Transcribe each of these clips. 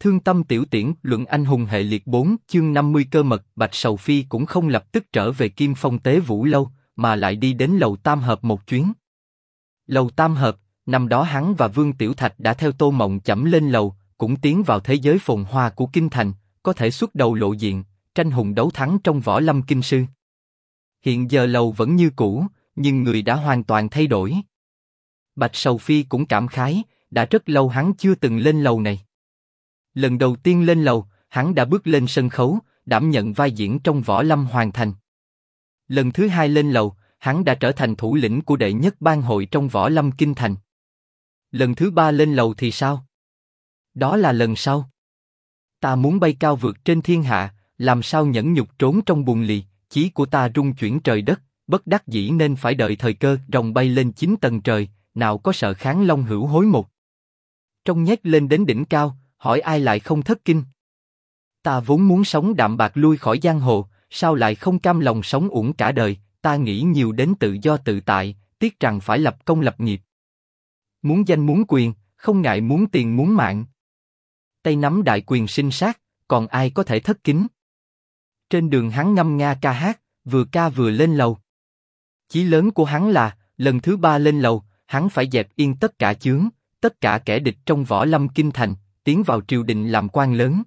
Thương tâm tiểu tiễn, luận anh hùng hệ liệt 4, chương 50 cơ mật. Bạch Sầu Phi cũng không lập tức trở về Kim Phong Tế Vũ lâu, mà lại đi đến lầu Tam Hợp một chuyến. Lầu Tam Hợp, năm đó hắn và Vương Tiểu Thạch đã theo Tô Mộng Chẩm lên lầu, cũng tiến vào thế giới phồn hoa của kinh thành, có thể xuất đầu lộ diện, tranh hùng đấu thắng trong võ lâm kinh sư. Hiện giờ lầu vẫn như cũ, nhưng người đã hoàn toàn thay đổi. Bạch Sầu Phi cũng cảm khái, đã rất lâu hắn chưa từng lên lầu này. Lần đầu tiên lên lầu, hắn đã bước lên sân khấu, đảm nhận vai diễn trong võ lâm hoàn thành. Lần thứ hai lên lầu, hắn đã trở thành thủ lĩnh của đệ nhất bang hội trong võ lâm kinh thành. Lần thứ ba lên lầu thì sao? Đó là lần sau. Ta muốn bay cao vượt trên thiên hạ, làm sao nhẫn nhục trốn trong bùn lì, chí của ta rung chuyển trời đất, bất đắc dĩ nên phải đợi thời cơ, rồng bay lên 9 tầng trời, nào có sợ kháng long hữu hối một. Trong nhét lên đến đỉnh cao, hỏi ai lại không thất kinh. Ta vốn muốn sống đạm bạc lui khỏi giang hồ, sao lại không cam lòng sống uổng cả đời, ta nghĩ nhiều đến tự do tự tại, tiếc rằng phải lập công lập nghiệp. Muốn danh muốn quyền, không ngại muốn tiền muốn mạng. Tay nắm đại quyền sinh sát, còn ai có thể thất kính. Trên đường hắn ngâm nga ca hát, vừa ca vừa lên lầu. Chí lớn của hắn là, lần thứ ba lên lầu, hắn phải dẹp yên tất cả chướng, tất cả kẻ địch trong võ lâm kinh thành, tiến vào triều đình làm quan lớn.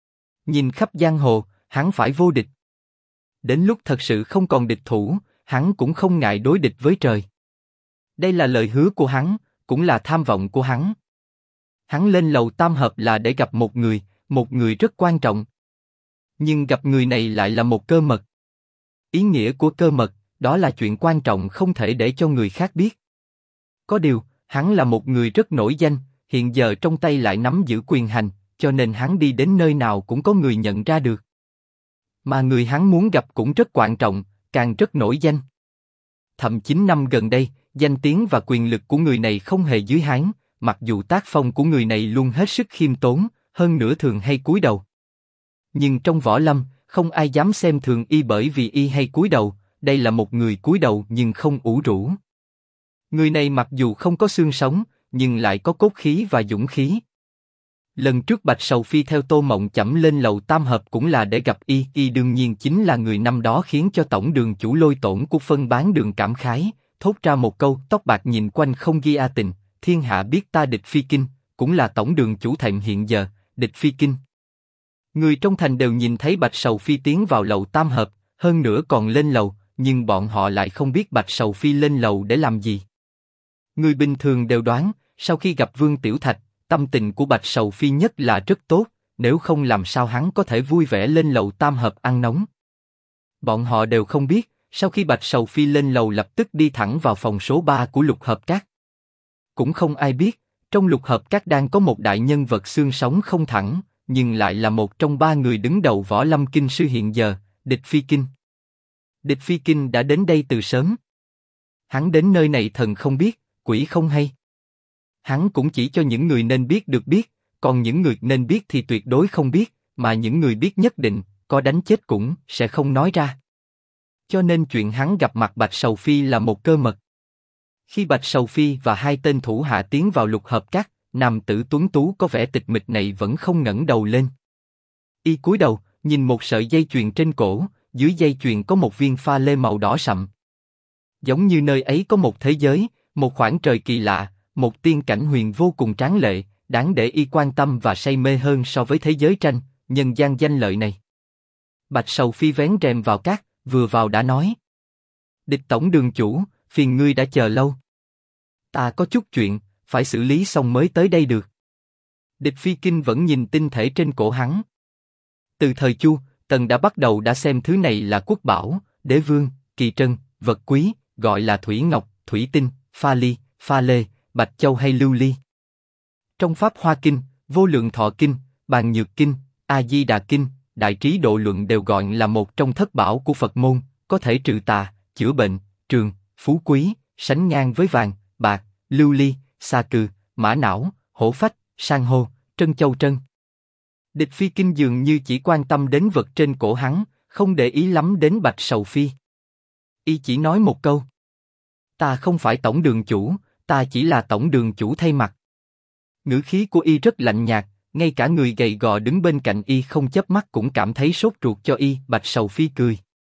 Nhìn khắp giang hồ, hắn phải vô địch. Đến lúc thật sự không còn địch thủ, hắn cũng không ngại đối địch với trời. Đây là lời hứa của hắn, cũng là tham vọng của hắn. Hắn lên lầu Tam Hợp là để gặp một người rất quan trọng. Nhưng gặp người này lại là một cơ mật. Ý nghĩa của cơ mật, đó là chuyện quan trọng không thể để cho người khác biết. Có điều, hắn là một người rất nổi danh, hiện giờ trong tay lại nắm giữ quyền hành, cho nên hắn đi đến nơi nào cũng có người nhận ra được. Mà người hắn muốn gặp cũng rất quan trọng, càng rất nổi danh. Thậm 9 năm gần đây, danh tiếng và quyền lực của người này không hề dưới hắn, mặc dù tác phong của người này luôn hết sức khiêm tốn, hơn nữa thường hay cúi đầu. Nhưng trong võ lâm, không ai dám xem thường y bởi vì y hay cúi đầu, đây là một người cúi đầu nhưng không ủ rũ. Người này mặc dù không có xương sống, nhưng lại có cốt khí và dũng khí. Lần trước Bạch Sầu Phi theo Tô Mộng Chẩm lên lầu Tam Hợp cũng là để gặp y đương nhiên chính là người năm đó khiến cho tổng đường chủ Lôi Tổn của phân bán đường cảm khái, thốt ra một câu tóc bạc nhìn quanh không ghi a tình, thiên hạ biết ta địch phi kinh, cũng là tổng đường chủ thệm hiện giờ, địch phi kinh. Người trong thành đều nhìn thấy Bạch Sầu Phi tiến vào lầu Tam Hợp, hơn nữa còn lên lầu, nhưng bọn họ lại không biết Bạch Sầu Phi lên lầu để làm gì. Người bình thường đều đoán, sau khi gặp Vương Tiểu Thạch, tâm tình của Bạch Sầu Phi nhất là rất tốt, nếu không làm sao hắn có thể vui vẻ lên lầu Tam Hợp ăn nóng. Bọn họ đều không biết, sau khi Bạch Sầu Phi lên lầu lập tức đi thẳng vào phòng số 3 của Lục Hợp Các. Cũng không ai biết, trong Lục Hợp Các đang có một đại nhân vật xương sống không thẳng, nhưng lại là một trong 3 người đứng đầu võ lâm kinh sư hiện giờ, Địch Phi Kinh. Địch Phi Kinh đã đến đây từ sớm. Hắn đến nơi này thần không biết, quỷ không hay. Hắn cũng chỉ cho những người nên biết được biết, còn những người nên biết thì tuyệt đối không biết, mà những người biết nhất định, có đánh chết cũng sẽ không nói ra. Cho nên chuyện hắn gặp mặt Bạch Sầu Phi là một cơ mật. Khi Bạch Sầu Phi và 2 tên thủ hạ tiến vào Lục Hợp Các, nam tử tuấn tú có vẻ tịch mịch này vẫn không ngẩng đầu lên. Y cúi đầu, nhìn một sợi dây chuyền trên cổ, dưới dây chuyền có một viên pha lê màu đỏ sậm. Giống như nơi ấy có một thế giới, một khoảng trời kỳ lạ, một tiên cảnh huyền vô cùng tráng lệ, đáng để y quan tâm và say mê hơn so với thế giới tranh, nhân gian danh lợi này. Bạch Sầu Phi vén rèm vào các, vừa vào đã nói: Địch tổng đường chủ, phiền ngươi đã chờ lâu. Ta có chút chuyện, phải xử lý xong mới tới đây được. Địch Phi Kinh vẫn nhìn tinh thể trên cổ hắn. Từ thời Chu, Tần đã bắt đầu xem thứ này là quốc bảo, đế vương, kỳ trân, vật quý, gọi là thủy ngọc, thủy tinh, pha ly, pha lê, bạch châu hay lưu ly. Trong Pháp Hoa Kinh, Vô Lượng Thọ Kinh, Bàn Nhược Kinh, A Di Đà Kinh, Đại Trí Độ Luận đều gọi là một trong thất bảo của Phật môn, có thể trừ tà, chữa bệnh, trường, phú quý, sánh ngang với vàng, bạc, lưu ly, xà cừ, mã não, hổ phách, san hô, trân châu trân. Địch Phi Kinh dường như chỉ quan tâm đến vật trên cổ hắn, không để ý lắm đến Bạch Sầu Phi. Y chỉ nói một câu: Ta không phải tổng đường chủ, ta chỉ là tổng đường chủ thay mặt. Ngữ khí của y rất lạnh nhạt, ngay cả người gầy gò đứng bên cạnh y không chớp mắt cũng cảm thấy sốt ruột cho y. Bạch Sầu Phi cười.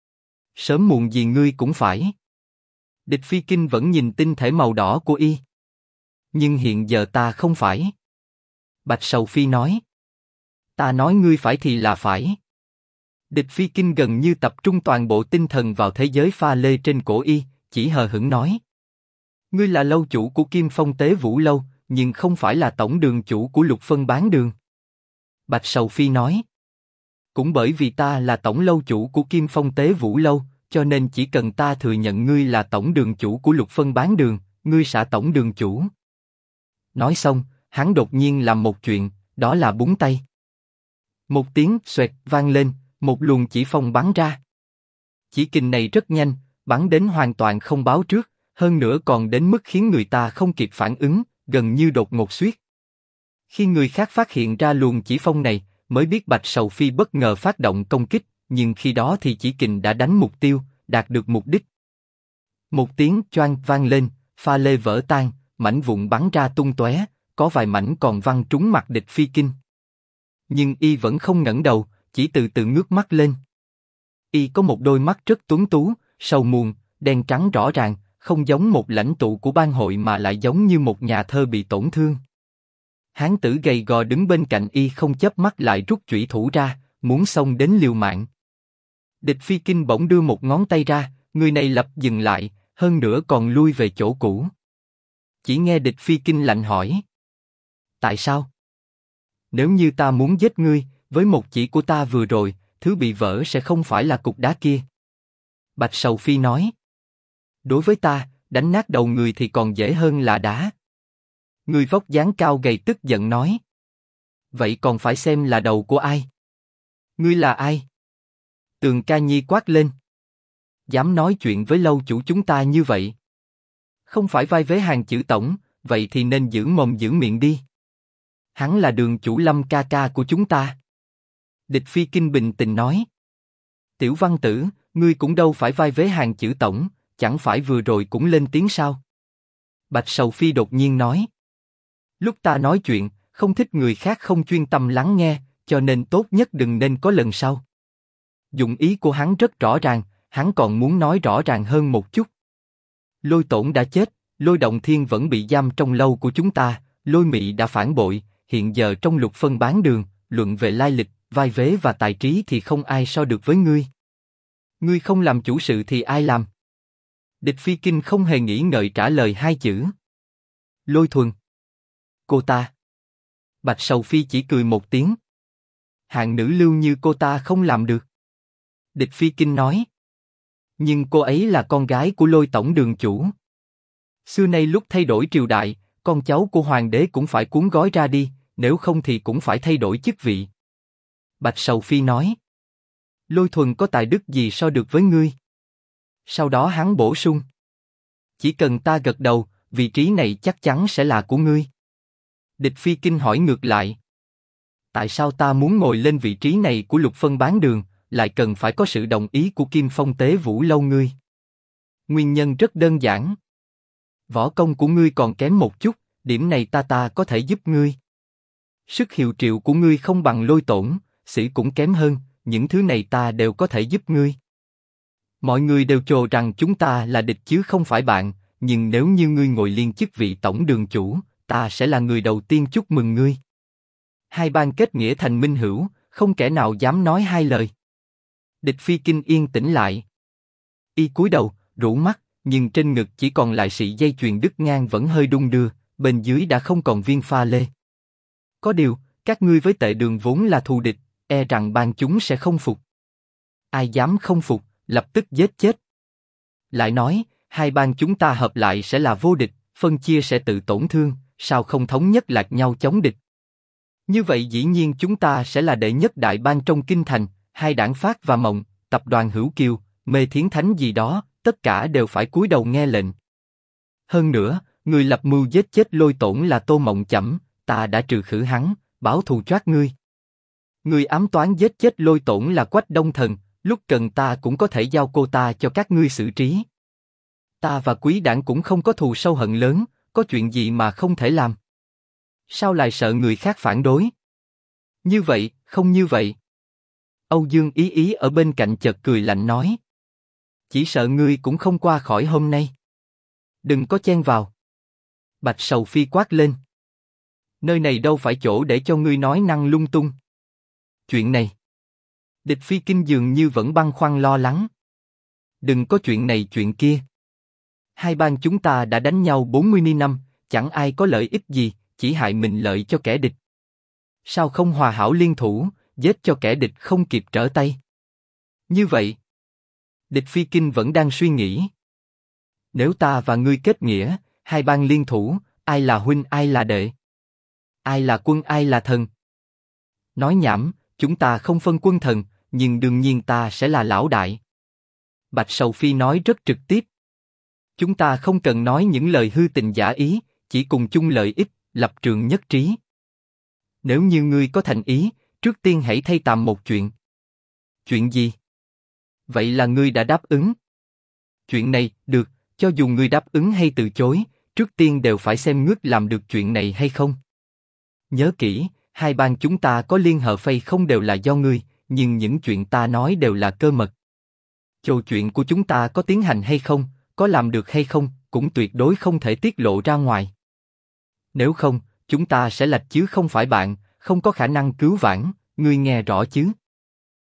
Sớm muộn gì ngươi cũng phải. Địch Phi Kinh vẫn nhìn tinh thể màu đỏ của y. Nhưng hiện giờ ta không phải. Bạch Sầu Phi nói. Ta nói ngươi phải thì là phải. Địch Phi Kinh gần như tập trung toàn bộ tinh thần vào thế giới pha lê trên cổ y, chỉ hờ hững nói. Ngươi là lâu chủ của Kim Phong Tế Vũ Lâu, nhưng không phải là tổng đường chủ của Lục Phân Bán Đường. Bạch Sầu Phi nói. Cũng bởi vì ta là tổng lâu chủ của Kim Phong Tế Vũ Lâu, cho nên chỉ cần ta thừa nhận ngươi là tổng đường chủ của Lục Phân Bán Đường, ngươi sẽ tổng đường chủ. Nói xong, hắn đột nhiên làm một chuyện, đó là búng tay. Một tiếng xoẹt vang lên, một luồng chỉ phong bắn ra. Chỉ kình này rất nhanh, bắn đến hoàn toàn không báo trước, hơn nữa còn đến mức khiến người ta không kịp phản ứng, gần như đột ngột xuyết. Khi người khác phát hiện ra luồng chỉ phong này, mới biết Bạch Sầu Phi bất ngờ phát động công kích, nhưng khi đó thì chỉ kình đã đánh mục tiêu, đạt được mục đích. Một tiếng choang vang lên, pha lê vỡ tan, mảnh vụn bắn ra tung tóe, có vài mảnh còn văng trúng mặt Địch Phi Kinh. Nhưng y vẫn không ngẩng đầu, chỉ từ từ ngước mắt lên. Y có một đôi mắt rất tuấn tú, sầu muộn, đen trắng rõ ràng, không giống một lãnh tụ của bang hội mà lại giống như một nhà thơ bị tổn thương. Hán tử gầy gò đứng bên cạnh y không chớp mắt lại rút chủy thủ ra, muốn xông đến liều mạng. Địch Phi Kinh bỗng đưa một ngón tay ra, người này lập dừng lại, hơn nữa còn lui về chỗ cũ. Chỉ nghe Địch Phi Kinh lạnh hỏi. Tại sao? Nếu như ta muốn giết ngươi, với một chỉ của ta vừa rồi, thứ bị vỡ sẽ không phải là cục đá kia. Bạch Sầu Phi nói. Đối với ta, đánh nát đầu người thì còn dễ hơn là đá. Người vóc dáng cao gầy tức giận nói. Vậy còn phải xem là đầu của ai? Ngươi là ai? Tường Ca Nhi quát lên. Dám nói chuyện với lâu chủ chúng ta như vậy? Không phải vai vế hàng chữ tổng, vậy thì nên giữ mồm giữ miệng đi. Hắn là Đường chủ Lâm ca ca của chúng ta. Địch Phi Kinh bình tĩnh nói. Tiểu Văn Tử, ngươi cũng đâu phải vai vế hàng chữ tổng, chẳng phải vừa rồi cũng lên tiếng sao? Bạch Sầu Phi đột nhiên nói. Lúc ta nói chuyện, không thích người khác không chuyên tâm lắng nghe, cho nên tốt nhất đừng nên có lần sau. Dụng ý của hắn rất rõ ràng, hắn còn muốn nói rõ ràng hơn một chút. Lôi Tổn đã chết, Lôi Động Thiên vẫn bị giam trong lâu của chúng ta, Lôi Mị đã phản bội, hiện giờ trong Lục Phân Bán Đường, luận về lai lịch, vai vế và tài trí thì không ai so được với ngươi. Ngươi không làm chủ sự thì ai làm? Địch Phi Kinh không hề nghĩ ngợi trả lời hai chữ. Lôi Thuần. Cô ta. Bạch Sầu Phi chỉ cười một tiếng. Hạng nữ lưu như cô ta không làm được. Địch Phi Kinh nói. Nhưng cô ấy là con gái của Lôi tổng đường chủ. Xưa nay lúc thay đổi triều đại, con cháu của hoàng đế cũng phải cuốn gói ra đi, nếu không thì cũng phải thay đổi chức vị. Bạch Sầu Phi nói. Lôi Thuần có tài đức gì so được với ngươi? Sau đó hắn bổ sung. Chỉ cần ta gật đầu, vị trí này chắc chắn sẽ là của ngươi. Địch Phi Kinh hỏi ngược lại. Tại sao ta muốn ngồi lên vị trí này của Lục Phân Bán Đường, lại cần phải có sự đồng ý của Kim Phong Tế Vũ Lâu ngươi? Nguyên nhân rất đơn giản. Võ công của ngươi còn kém một chút, điểm này ta có thể giúp ngươi. Sức hiệu triệu của ngươi không bằng Lôi Tổn, sĩ cũng kém hơn, những thứ này ta đều có thể giúp ngươi. Mọi người đều chồ rằng chúng ta là địch chứ không phải bạn, nhưng nếu như ngươi ngồi liên chức vị tổng đường chủ, ta sẽ là người đầu tiên chúc mừng ngươi. Hai bang kết nghĩa thành minh hữu, không kẻ nào dám nói hai lời. Địch Phi Kinh yên tĩnh lại. Y cúi đầu, rũ mắt, nhưng trên ngực chỉ còn lại sợi dây chuyền đứt ngang vẫn hơi đung đưa, bên dưới đã không còn viên pha lê. Có điều, các ngươi với Tệ Đường vốn là thù địch, e rằng bang chúng sẽ không phục. Ai dám không phục, lập tức giết chết. Lại nói, hai bang chúng ta hợp lại sẽ là vô địch, phân chia sẽ tự tổn thương, sao không thống nhất lạc nhau chống địch? Như vậy dĩ nhiên chúng ta sẽ là đệ nhất đại bang trong kinh thành, hai đảng Phát và Mộng, tập đoàn Hữu Kiều, Mê Thiến Thánh gì đó, tất cả đều phải cúi đầu nghe lệnh. Hơn nữa, người lập mưu giết chết Lôi Tổn là Tô Mộng Chẩm, ta đã trừ khử hắn, báo thù choát ngươi. Người ám toán giết chết Lôi Tổn là Quách Đông Thần, lúc cần ta cũng có thể giao cô ta cho các ngươi xử trí. Ta và Quý đảng cũng không có thù sâu hận lớn, có chuyện gì mà không thể làm? Sao lại sợ người khác phản đối? Như vậy, không như vậy. Âu Dương Ý Ý ở bên cạnh chợt cười lạnh nói. Chỉ sợ ngươi cũng không qua khỏi hôm nay. Đừng có chen vào. Bạch Sầu Phi quát lên. Nơi này đâu phải chỗ để cho ngươi nói năng lung tung. Chuyện này. Địch Phi Kinh dường như vẫn băn khoăn lo lắng. Đừng có chuyện này chuyện kia. Hai bang chúng ta đã đánh nhau 40 năm, chẳng ai có lợi ích gì, chỉ hại mình lợi cho kẻ địch. Sao không hòa hảo liên thủ, giết cho kẻ địch không kịp trở tay? Như vậy, Địch Phi Kinh vẫn đang suy nghĩ. Nếu ta và ngươi kết nghĩa, hai bang liên thủ, ai là huynh ai là đệ? Ai là quân ai là thần? Nói nhảm, chúng ta không phân quân thần, nhưng đương nhiên ta sẽ là lão đại. Bạch Sầu Phi nói rất trực tiếp. Chúng ta không cần nói những lời hư tình giả ý, chỉ cùng chung lợi ích, lập trường nhất trí. Nếu như ngươi có thành ý, trước tiên hãy thay tạm một chuyện. Chuyện gì? Vậy là ngươi đã đáp ứng. Chuyện này, được, cho dù ngươi đáp ứng hay từ chối, trước tiên đều phải xem ngước làm được chuyện này hay không. Nhớ kỹ, hai bang chúng ta có liên hợp hay không đều là do ngươi, nhưng những chuyện ta nói đều là cơ mật. Cho chuyện của chúng ta có tiến hành hay không, có làm được hay không, cũng tuyệt đối không thể tiết lộ ra ngoài. Nếu không, chúng ta sẽ lệch chứ không phải bạn, không có khả năng cứu vãn, ngươi nghe rõ chứ?